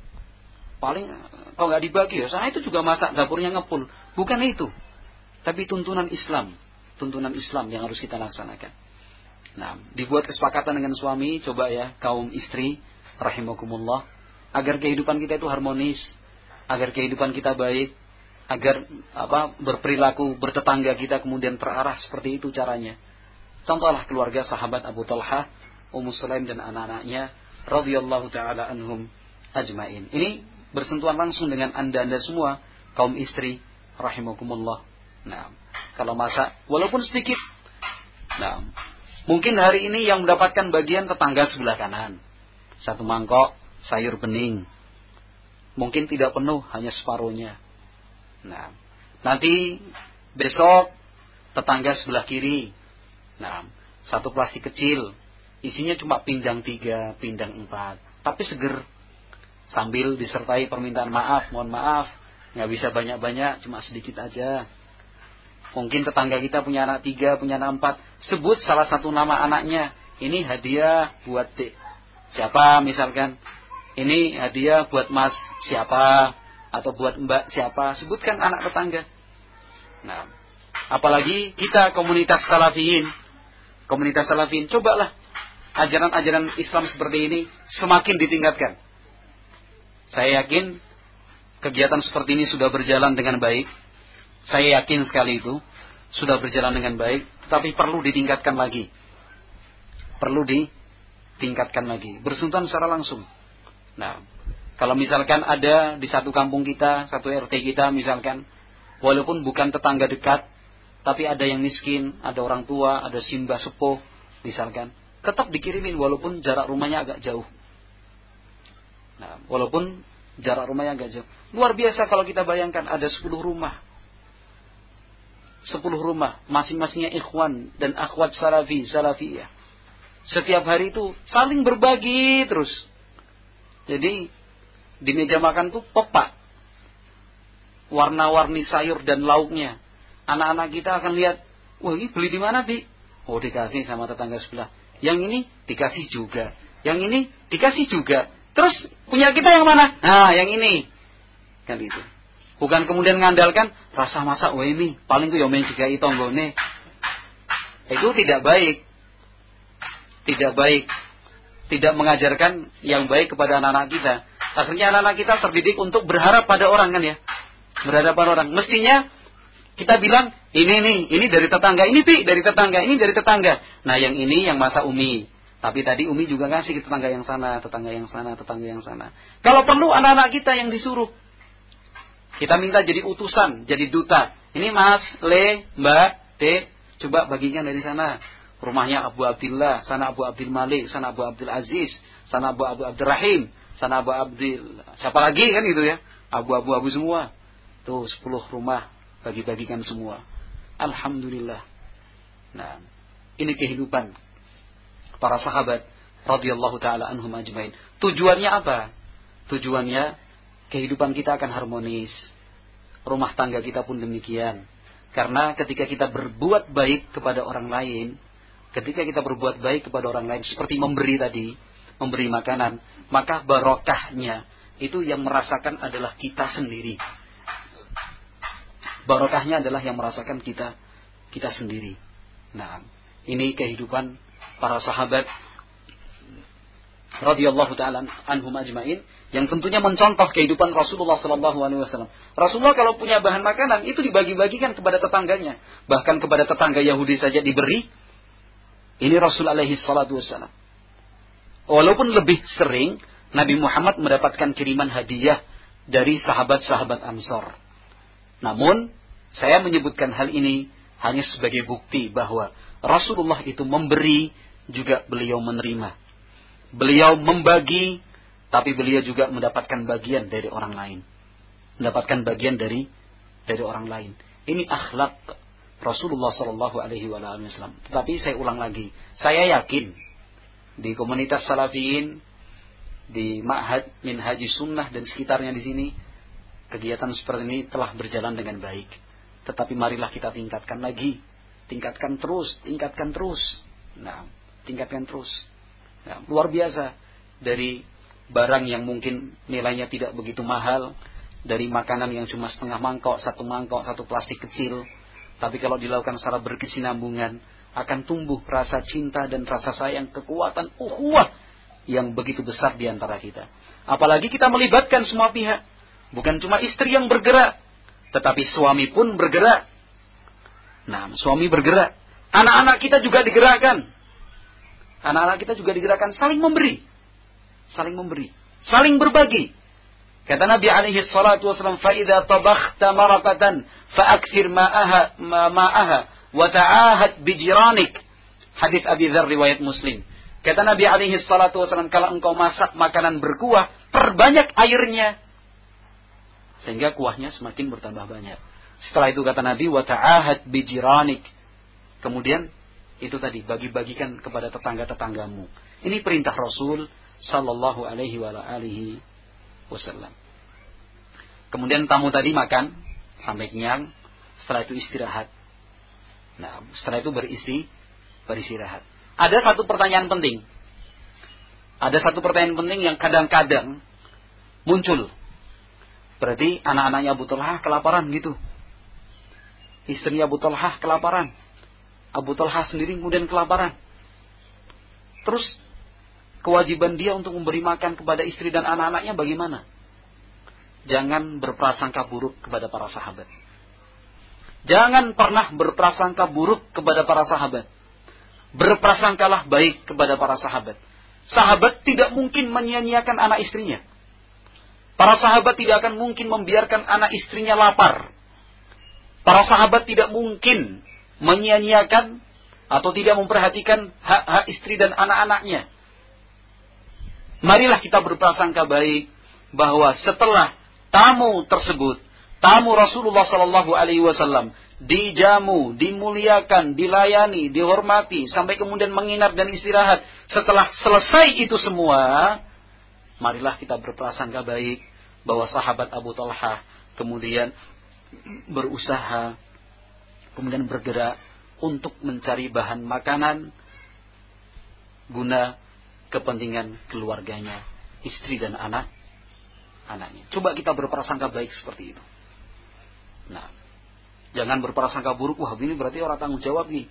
Paling kalau nggak dibagi ya, sana itu juga masak dapurnya ngepul. Bukan itu. Tapi tuntunan Islam, tuntunan Islam yang harus kita laksanakan. Nah, dibuat kesepakatan dengan suami, coba ya kaum istri rahimakumullah, agar kehidupan kita itu harmonis, agar kehidupan kita baik, agar apa berperilaku bertetangga kita kemudian terarah seperti itu caranya. Contohlah keluarga sahabat Abu Talhah, Ummu Sulaim dan anak-anaknya radhiyallahu taala anhum ajmain. Ini bersentuhan langsung dengan Anda-anda semua kaum istri rahimakumullah. Nah, kalau masak walaupun sedikit. Nah, mungkin hari ini yang mendapatkan bagian tetangga sebelah kanan. Satu mangkok sayur bening. Mungkin tidak penuh, hanya separuhnya. Nah, nanti besok tetangga sebelah kiri. Nah, satu plastik kecil. Isinya cuma pindang tiga, pindang empat. Tapi seger. Sambil disertai permintaan maaf, mohon maaf. Nggak bisa banyak-banyak, cuma sedikit aja. Mungkin tetangga kita punya anak tiga, punya anak empat. Sebut salah satu nama anaknya. Ini hadiah buat dek siapa misalkan. Ini hadiah buat mas siapa. Atau buat mbak siapa. Sebutkan anak tetangga. Nah, apalagi kita komunitas salafiyin. Komunitas salafiyin. Cobalah ajaran-ajaran Islam seperti ini semakin ditingkatkan. Saya yakin kegiatan seperti ini sudah berjalan dengan baik. Saya yakin sekali itu sudah berjalan dengan baik, tapi perlu ditingkatkan lagi. Perlu ditingkatkan lagi, bersentuhan secara langsung. Nah, kalau misalkan ada di satu kampung kita, satu R T kita misalkan, walaupun bukan tetangga dekat, tapi ada yang miskin, ada orang tua, ada simbah sepuh misalkan, tetap dikirimin walaupun jarak rumahnya agak jauh. Nah, walaupun jarak rumahnya agak jauh. Luar biasa kalau kita bayangkan ada sepuluh rumah. sepuluh rumah, masing-masingnya ikhwan dan akhwat salafi, salafiyah. Setiap hari itu saling berbagi terus. Jadi di meja makan tuh pepak. Warna-warni sayur dan lauknya. Anak-anak kita akan lihat, wah ini beli di mana, Bi? Oh, dikasih sama tetangga sebelah. Yang ini dikasih juga. Yang ini dikasih juga. Terus punya kita yang mana? Nah, yang ini. Kan itu. Bukan kemudian ngandalkan rasa masak wae mi, paling ku yo men digawe tanggane. Itu tidak baik. Tidak baik. Tidak mengajarkan yang baik kepada anak-anak kita. Akhirnya anak-anak kita terdidik untuk berharap pada orang kan ya. Berharap pada orang. Mestinya kita bilang, ini nih, ini dari tetangga, ini pi dari tetangga, ini dari tetangga. Nah yang ini yang masa Umi. Tapi tadi Umi juga ngasih ke tetangga yang sana, tetangga yang sana, tetangga yang sana. Kalau perlu anak-anak kita yang disuruh. Kita minta jadi utusan, jadi duta. Ini Mas, Le, Mbak, Dek, coba bagikan dari sana. Rumahnya Abu Abdillah, sana Abu Abdul Malik, sana Abu Abdul Aziz, sana Abu Abu Abdul Rahim, sana Abu Abdul, siapa lagi kan itu ya? Abu-abu-abu semua. Tuh sepuluh rumah bagi-bagikan semua. Alhamdulillah. Nah, ini kehidupan para sahabat radhiyallahu taala anhum ajmain. Tujuannya apa? Tujuannya kehidupan kita akan harmonis. Rumah tangga kita pun demikian. Karena ketika kita berbuat baik kepada orang lain, ketika kita berbuat baik kepada orang lain seperti memberi tadi, memberi makanan, maka barokahnya itu yang merasakan adalah kita sendiri. Barokahnya adalah yang merasakan kita kita sendiri. Nah, ini kehidupan para sahabat radhiyallahu taala anhum ajmain yang tentunya mencontoh kehidupan Rasulullah sallallahu alaihi wasallam. Rasulullah kalau punya bahan makanan itu dibagi-bagikan kepada tetangganya, bahkan kepada tetangga Yahudi saja diberi. Ini Rasul alaihi salatu wasallam. Walaupun lebih sering Nabi Muhammad mendapatkan kiriman hadiah dari sahabat-sahabat Ansor. Namun saya menyebutkan hal ini hanya sebagai bukti bahwa Rasulullah itu memberi juga beliau menerima. Beliau membagi, tapi beliau juga mendapatkan bagian dari orang lain. Mendapatkan bagian dari dari orang lain. Ini akhlak Rasulullah Shallallahu Alaihi Wasallam. Tetapi saya ulang lagi, saya yakin di komunitas Salafiyin, di Ma'had Minhaji Sunnah dan sekitarnya di sini, kegiatan seperti ini telah berjalan dengan baik. Tetapi marilah kita tingkatkan lagi, tingkatkan terus, tingkatkan terus. Nah, tingkatkan terus. Nah, luar biasa, dari barang yang mungkin nilainya tidak begitu mahal, dari makanan yang cuma setengah mangkok, satu mangkok, satu plastik kecil. Tapi kalau dilakukan secara berkesinambungan, akan tumbuh rasa cinta dan rasa sayang, kekuatan, ukhuwah yang begitu besar di antara kita. Apalagi kita melibatkan semua pihak. Bukan cuma istri yang bergerak, tetapi suami pun bergerak. Nah, suami bergerak. Anak-anak kita juga digerakkan. Anak-anak kita juga digerakkan, saling memberi. Saling memberi. Saling berbagi. Kata Nabi alaihi salatu wasallam, "Fa'idha tabakhta marakatan, fa'akthir ma'aha, ma'aha, wa ta'ahad bijiranik." Hadis Abi Dzar riwayat Muslim. Kata Nabi alaihi salatu wasallam, kalau engkau masak makanan berkuah, perbanyak airnya. Sehingga kuahnya semakin bertambah banyak. Setelah itu kata Nabi, wa ta'ahad bijiranik. Kemudian, itu tadi, bagi-bagikan kepada tetangga-tetanggamu. Ini perintah Rasul sallallahu alaihi wa alihi wasallam. Kemudian tamu tadi makan sampai kenyang, setelah itu istirahat. Nah, setelah itu berisi beristirahat. Ada satu pertanyaan penting. Ada satu pertanyaan penting yang kadang-kadang muncul. Berarti anak-anaknya Abu Talhah kelaparan gitu. Istrinya Abu Talhah kelaparan. Abu Talhah sendiri kemudian kelaparan. Terus kewajiban dia untuk memberi makan kepada istri dan anak-anaknya bagaimana? Jangan berprasangka buruk kepada para sahabat. Jangan pernah berprasangka buruk kepada para sahabat. Berprasangkalah baik kepada para sahabat. Sahabat tidak mungkin menyia-nyiakan anak istrinya. Para sahabat tidak akan mungkin membiarkan anak istrinya lapar. Para sahabat tidak mungkin menyia-nyiakan atau tidak memperhatikan hak-hak istri dan anak-anaknya. Marilah kita berprasangka baik bahwa setelah tamu tersebut, tamu Rasulullah Sallallahu Alaihi Wasallam dijamu, dimuliakan, dilayani, dihormati, sampai kemudian menginap dan istirahat. Setelah selesai itu semua, marilah kita berprasangka baik bahwa sahabat Abu Talhah kemudian berusaha, kemudian bergerak untuk mencari bahan makanan guna kepentingan keluarganya, istri dan anak anaknya. Coba kita berprasangka baik seperti itu. Nah, jangan berprasangka buruk. Wah, ini berarti orang tanggung jawab nih.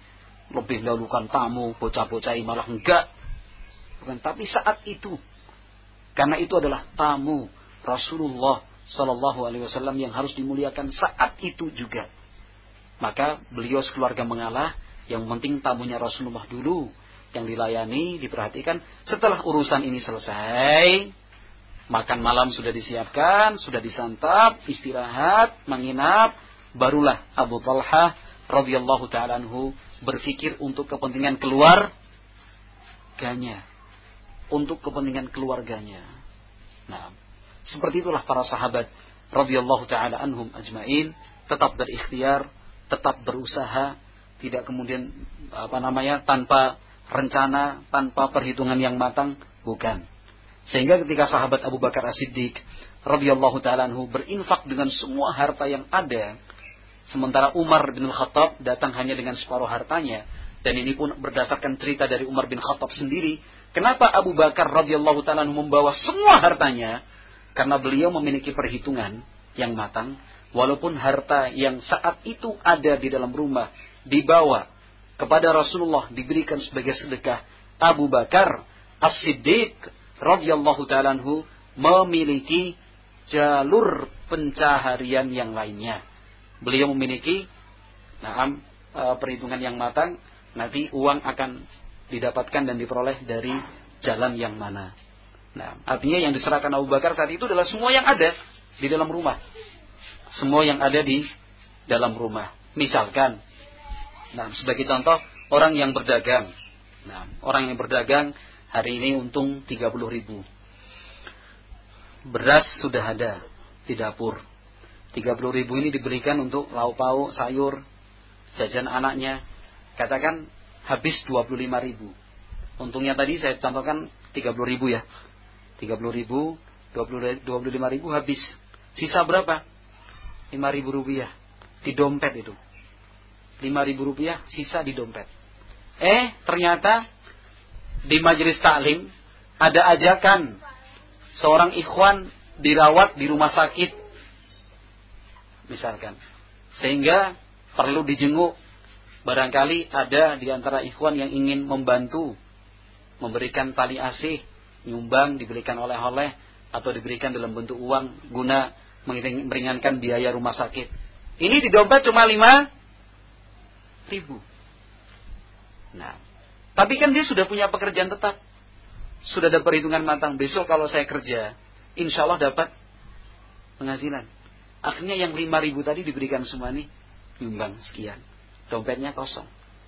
lebih dahulukan tamu, bocah-bocah malah enggak. Bukan, tapi saat itu, karena itu adalah tamu Rasulullah Sallallahu Alaihi Wasallam yang harus dimuliakan saat itu juga. Maka beliau sekeluarga mengalah, yang penting tamunya Rasulullah dulu yang dilayani, diperhatikan. Setelah urusan ini selesai, makan malam sudah disiapkan, sudah disantap, istirahat, menginap, barulah Abu Talhah radhiyallahu ta'ala anhu berpikir untuk kepentingan keluarganya, untuk kepentingan keluarganya. Nah, seperti itulah para sahabat radhiyallahu ta'ala anhum ajmain, tetap berikhtiar, tetap berusaha, tidak kemudian apa namanya tanpa rencana, tanpa perhitungan yang matang, bukan. Sehingga ketika sahabat Abu Bakar As-Siddiq radhiyallahu ta'ala anhu berinfak dengan semua harta yang ada, sementara Umar bin Khattab datang hanya dengan separuh hartanya, dan ini pun berdasarkan cerita dari Umar bin Khattab sendiri. Kenapa Abu Bakar radhiyallahu ta'ala anhu membawa semua hartanya? Karena beliau memiliki perhitungan yang matang, walaupun harta yang saat itu ada di dalam rumah dibawa kepada Rasulullah, diberikan sebagai sedekah, Abu Bakar As-Siddiq radhiyallahu ta'ala anhu memiliki jalur pencaharian yang lainnya. Beliau memiliki nah, perhitungan yang matang, nanti uang akan didapatkan dan diperoleh dari jalan yang mana. Nah, artinya yang diserahkan Abu Bakar saat itu adalah semua yang ada di dalam rumah. Semua yang ada di dalam rumah. Misalkan, nah, sebagai contoh, orang yang berdagang. Nah, orang yang berdagang hari ini untung tiga puluh ribu. Beras sudah ada di dapur. tiga puluh ribu ini diberikan untuk lauk pauk, sayur, jajan anaknya. Katakan habis dua puluh lima ribu. Untungnya tadi saya contohkan tiga puluh ribu ya. tiga puluh ribu, dua puluh lima ribu habis. Sisa berapa? lima ribu rupiah. Di dompet itu. lima ribu rupiah sisa di dompet. Eh, ternyata di majelis taklim ada ajakan seorang ikhwan dirawat di rumah sakit, misalkan, sehingga perlu dijenguk. Barangkali ada di antara ikhwan yang ingin membantu, memberikan tali asih, nyumbang, diberikan oleh-oleh, atau diberikan dalam bentuk uang guna meringankan biaya rumah sakit. Ini di dompet cuma lima ribu. Nah, tapi kan dia sudah punya pekerjaan tetap, sudah ada perhitungan matang. Besok kalau saya kerja, insya Allah dapat penghasilan. Akhirnya yang lima ribu tadi diberikan semua nih, nyumbang sekian. Dompetnya kosong.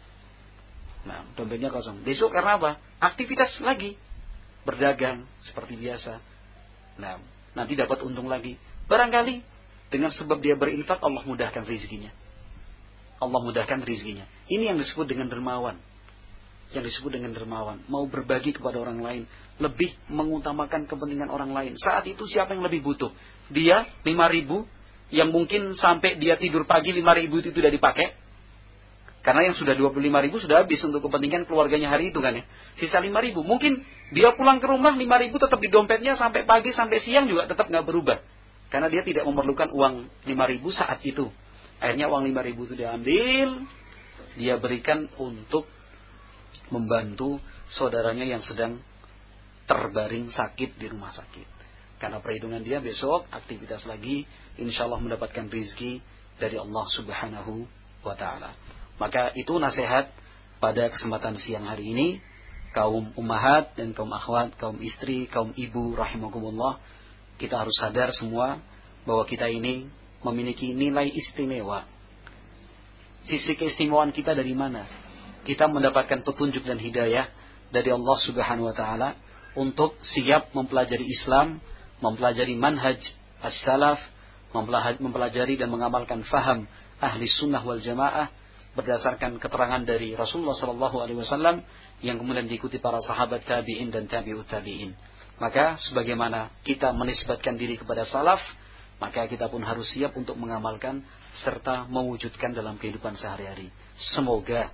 Nah, dompetnya kosong. Besok karena apa? Aktivitas lagi. Berdagang seperti biasa. Nah, nanti dapat untung lagi. Barangkali dengan sebab dia berinfak, Allah mudahkan rezekinya. Allah mudahkan rezekinya. Ini yang disebut dengan dermawan. Yang disebut dengan dermawan. Mau berbagi kepada orang lain. Lebih mengutamakan kepentingan orang lain. Saat itu siapa yang lebih butuh? Dia lima ribu. Yang mungkin sampai dia tidur pagi lima ribu itu sudah dipakai. Karena yang sudah dua puluh lima ribu sudah habis untuk kepentingan keluarganya hari itu kan ya. Sisa lima ribu. Mungkin dia pulang ke rumah lima ribu tetap di dompetnya sampai pagi sampai siang juga tetap nggak berubah. Karena dia tidak memerlukan uang lima ribu saat itu. Akhirnya uang lima ribu itu diambil, dia berikan untuk membantu saudaranya yang sedang terbaring sakit di rumah sakit. Karena perhitungan dia besok aktivitas lagi, insya Allah mendapatkan rezeki dari Allah Subhanahu wa Ta'ala. Maka itu nasihat pada kesempatan siang hari ini, kaum ummahat dan kaum akhwat, kaum istri, kaum ibu rahimakumullah, kita harus sadar semua bahwa kita ini memiliki nilai istimewa. Sisi keistimewaan kita dari mana? Kita mendapatkan petunjuk dan hidayah dari Allah Subhanahu wa Ta'ala untuk siap mempelajari Islam, mempelajari manhaj as-salaf, mempelajari dan mengamalkan faham ahli sunnah wal jamaah berdasarkan keterangan dari Rasulullah sallallahu alaihi wasallam yang kemudian diikuti para sahabat tabi'in dan tabi'ut tabi'in. Maka sebagaimana kita menisbatkan diri kepada salaf, maka kita pun harus siap untuk mengamalkan serta mewujudkan dalam kehidupan sehari-hari. Semoga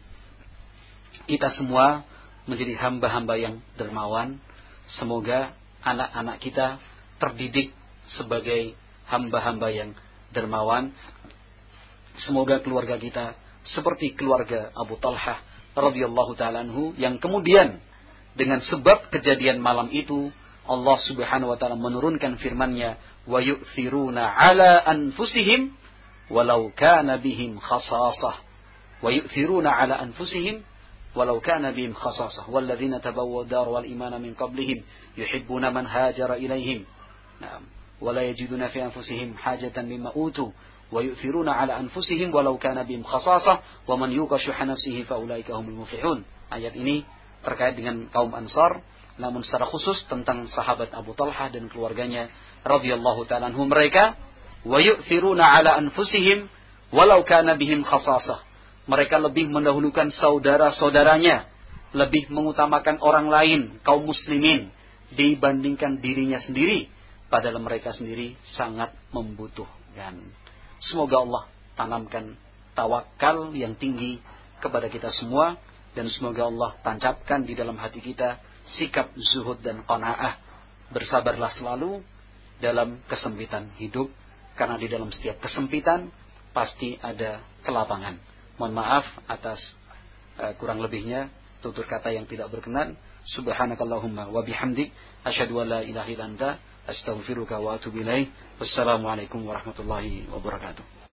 kita semua menjadi hamba-hamba yang dermawan. Semoga anak-anak kita terdidik sebagai hamba-hamba yang dermawan. Semoga keluarga kita seperti keluarga Abu Talhah radhiyallahu ta'ala anhu, yang kemudian dengan sebab kejadian malam itu Allah Subhanahu wa taala menurunkan firman-Nya, wa yu'thiruna 'ala anfusihim walau kana bihim khasasah. Wa yu'thiruna 'ala anfusihim walau kana bihim khasasah. Walladzina tabawwa'u ad-dar wal imana min qablihim yuhibbuna man hajara ilaihim. Naam. Wa la yajiduna fi anfusihim hajatan mimma utu wa yu'thiruna 'ala anfusihim walau kana bihim khasasah wa man yuqa shuhha nafsihi fa ulaika humul muflihun. Ayat ini terkait dengan kaum Ansar, namun secara khusus tentang sahabat Abu Talhah dan keluarganya radhiyallahu ta'ala anhum. Mereka wa yu'thiruna 'ala anfusihim walau kana bihim khasasah. Mereka lebih mendahulukan saudara-saudaranya, lebih mengutamakan orang lain, kaum muslimin, dibandingkan dirinya sendiri, padahal mereka sendiri sangat membutuhkan. Semoga Allah tanamkan tawakal yang tinggi kepada kita semua, dan semoga Allah tancapkan di dalam hati kita sikap zuhud dan qanaah. Bersabarlah selalu dalam kesempitan hidup, karena di dalam setiap kesempitan pasti ada kelapangan. Mohon maaf atas uh, kurang lebihnya tutur kata yang tidak berkenan. Subhanakallahumma wa bihamdik asyhadu an la ilaha illa anta astaghfiruka wa atubu ilaik. Wassalamualaikum warahmatullahi wabarakatuh.